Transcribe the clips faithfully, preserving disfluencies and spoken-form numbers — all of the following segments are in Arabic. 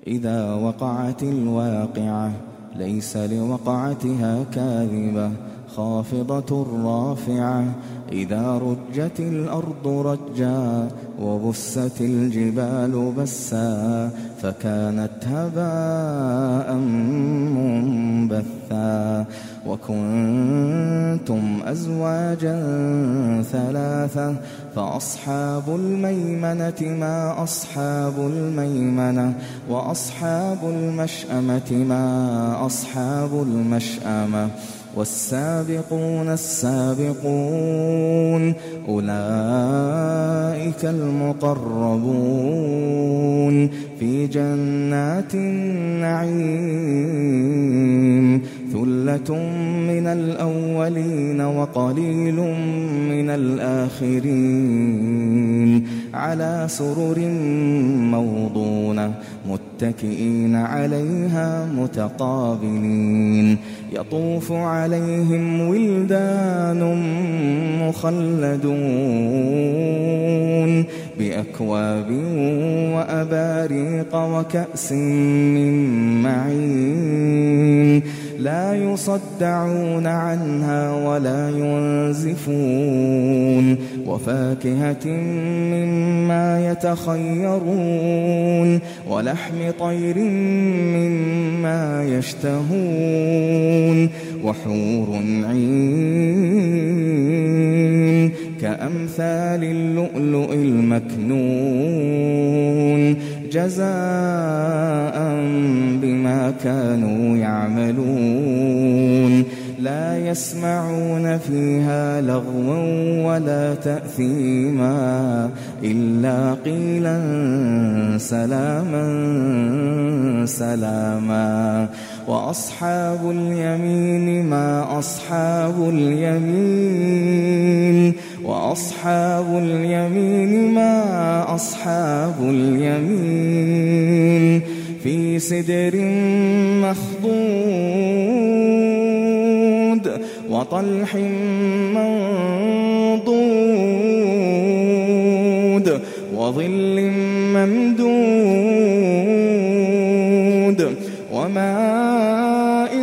إذا وقعت الواقعة ليس لوقعتها كاذبة خافضة رافعة إذا رجت الأرض رجا وبست الجبال بسا فكانت هباء منبثا وكنتم أزواجا ثلاثة فأصحاب الميمنة ما أصحاب الميمنة وأصحاب المشأمة ما أصحاب المشأمة والسابقون السابقون أولئك المقربون في جنات النعيم ثلة من الأولين وقليل من الآخرين على سرر موضونة متكئين عليها متقابلين يطوف عليهم ولدان مخلدون بأكواب وأباريق وكأس من معين لا يصدعون عنها ولا ينزفون وفاكهة مما يتخيرون ولحم طير مما يشتهون وحور عين كأمثال اللؤلؤ المكنون جزاء بما كانوا يعملون لا يسمعون فيها لغوا ولا تأثيما إلا قيلا سلاما سلاما وأصحاب اليمين ما أصحاب اليمين وأصحاب اليمين ما أصحاب اليمين في سدر مخضود وطلح منضود وظل ممدود وماء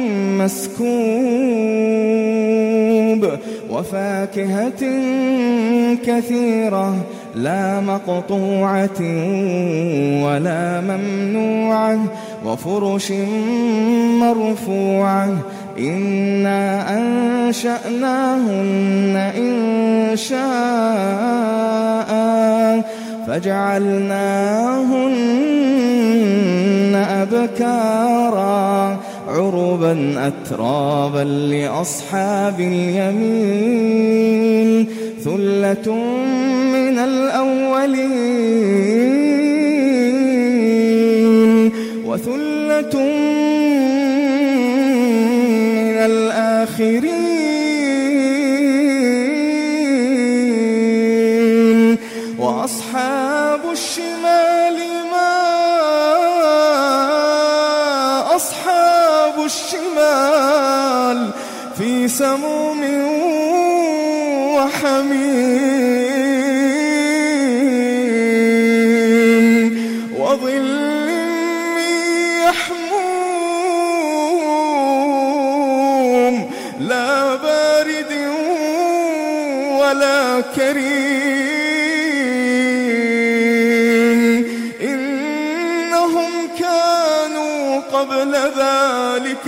مسكوب وفاكهة كثيرة لا مقطوعة ولا ممنوعة وفرش مرفوعة إنا أنشأناهن إن شاء فجعلناهن أبكارا عربا أترابا لأصحاب اليمين ثلة من الأولين وثلة من الآخرين وأصحاب الشمال ما أصحاب الشمال في سموم وحميم وظل يحموم لا بارد ولا كريم إنهم كانوا قبل ذلك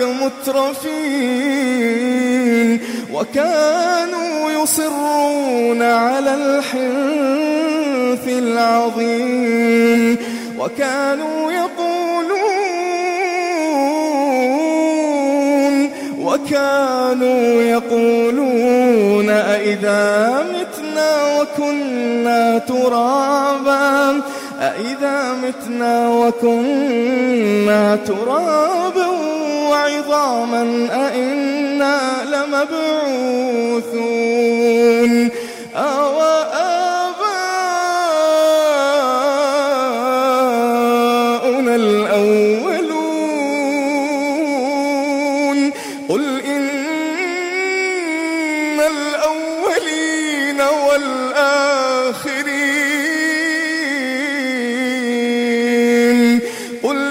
مترفين وكانوا يصرون على الحنث العظيم وكانوا يقولون وكانوا يقولون أئذا متنا وكنا ترابا أئذا متنا وكنا ترابا وعظاما أئنا لمبعوثون أو آباؤنا الأولون قل إن الأولين والآخرين قل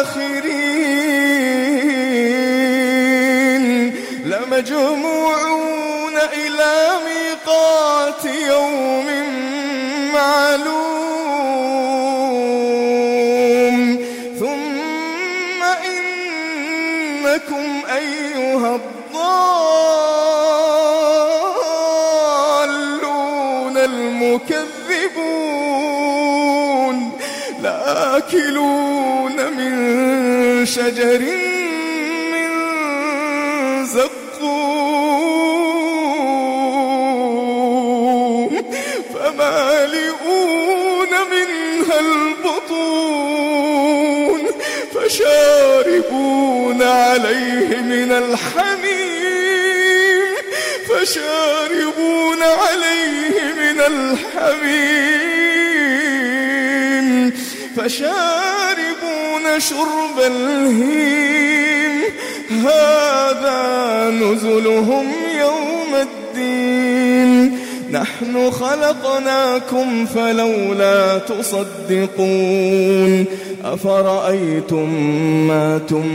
الآخرين لمجموعون إلى ميقات يوم معلوم ثم إنكم أيها الضالون المكذبون لآكلون من شجر من زقوم فمالئون منها البطون فشاربون عليه من الحميم فشاربون عليه من الحميم فشاربون شرب الهيم هذا نزلهم يوم الدين نحن خلقناكم فلولا تصدقون أفرأيتم ما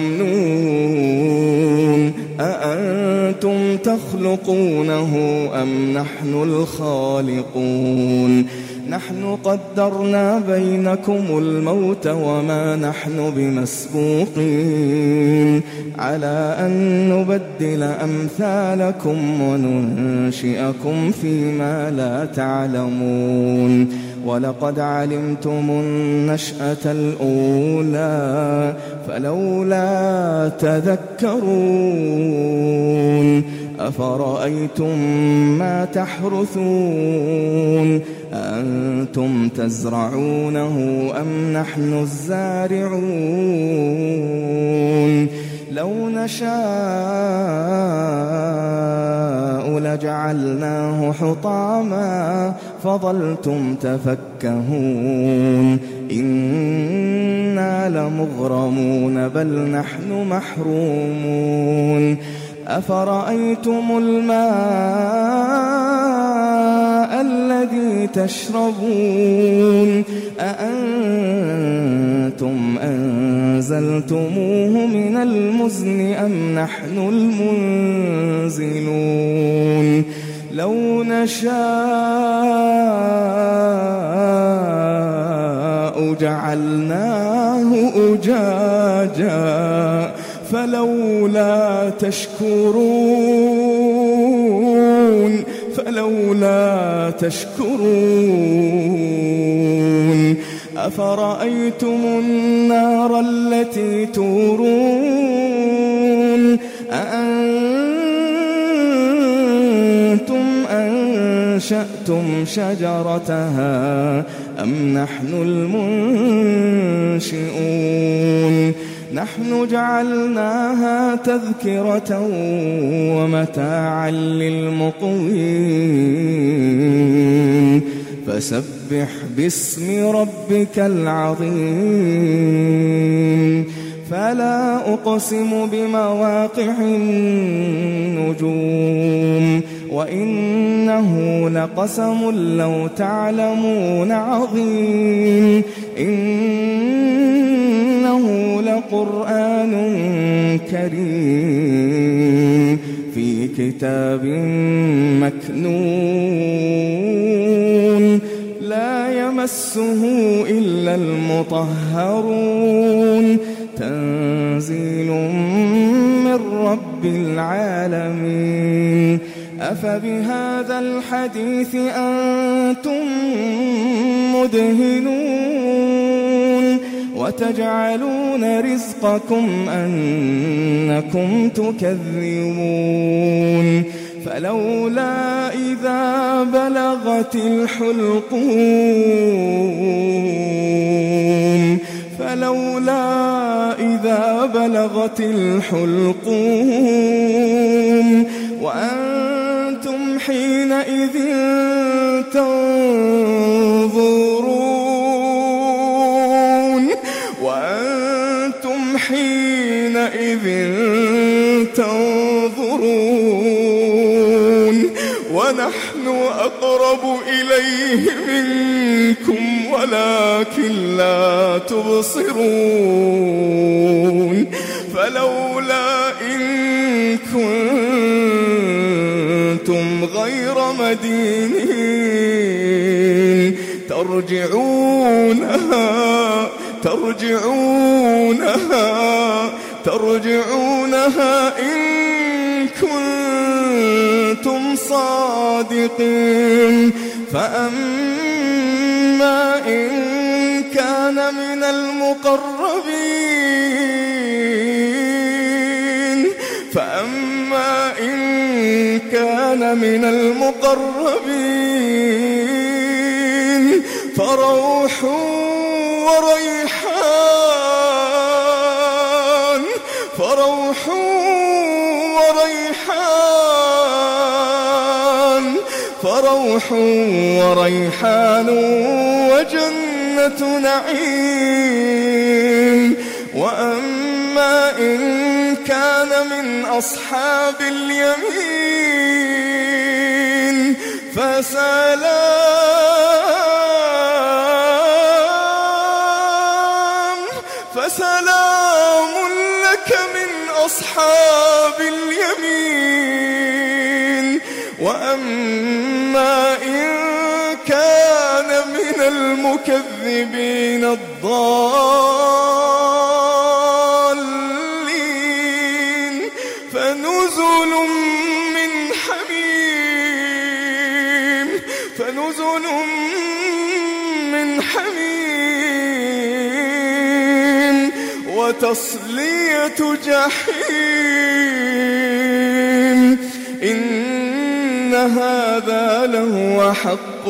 تمنون أأنتم تخلقونه أم نحن الخالقون نحن قدرنا بينكم الموت وما نحن بمسبوقين على أن نبدل أمثالكم وننشئكم فيما لا تعلمون ولقد علمتم النشأة الأولى فلولا تذكرون أفرأيتم ما تحرثون أأنتم تزرعونه أم نحن الزارعون لو نشاء لجعلناه حطاما فظلتم تفكهون إنا لمغرمون بل نحن محرومون أفرأيتم الماء الذي تشربون أأنتم أنزلتموه من المزن أم نحن المنزلون لو نشاء جعلناه أجاجا فلولا تشكرون فلولا تشكرون أفرأيتم النار التي تورون أأنتم أنشأتم شجرتها أم نحن المنشئون نحن جعلناها تذكرة ومتاعا للمقوين فسبح باسم ربك العظيم فلا أقسم بمواقع النجوم وإنه لقسم لو تعلمون عظيم إنه لقرآن كريم في كتاب مكنون لا يمسه إلا المطهرون تنزيل من رب العالمين أفبهذا الحديث أنتم مدهنون وتجعلون رزقكم أنكم تكذبون فلولا إذا بلغت الحلقوم فلولا إذا بلغت الحلقوم وأنتم حينئذ تنظرون وأنتم حينئذ تنظرون ونحن أقرب إليه منكم ولكن لا تبصرون فلولا إن كنتم غير مدينين ترجعونها ترجعونها ترجعونها إن كنتم صادقين فأما إن كان من المقربين فأما إن كان من المقربين فروح وريحان فروح وريحان فروح وريحان وجنة نعيم وأما إن كان من أصحاب اليمين فسلام فسلام لك من أصحاب اليمين وأما إن كان من المكذبين الضالين فنزل من حميم فنزل من حميم وتصلية جحيم إن هذا لهو حق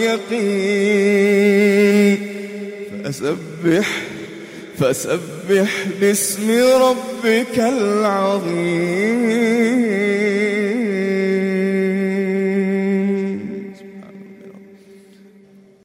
اليقين فسبح فسبح باسم ربك العظيم.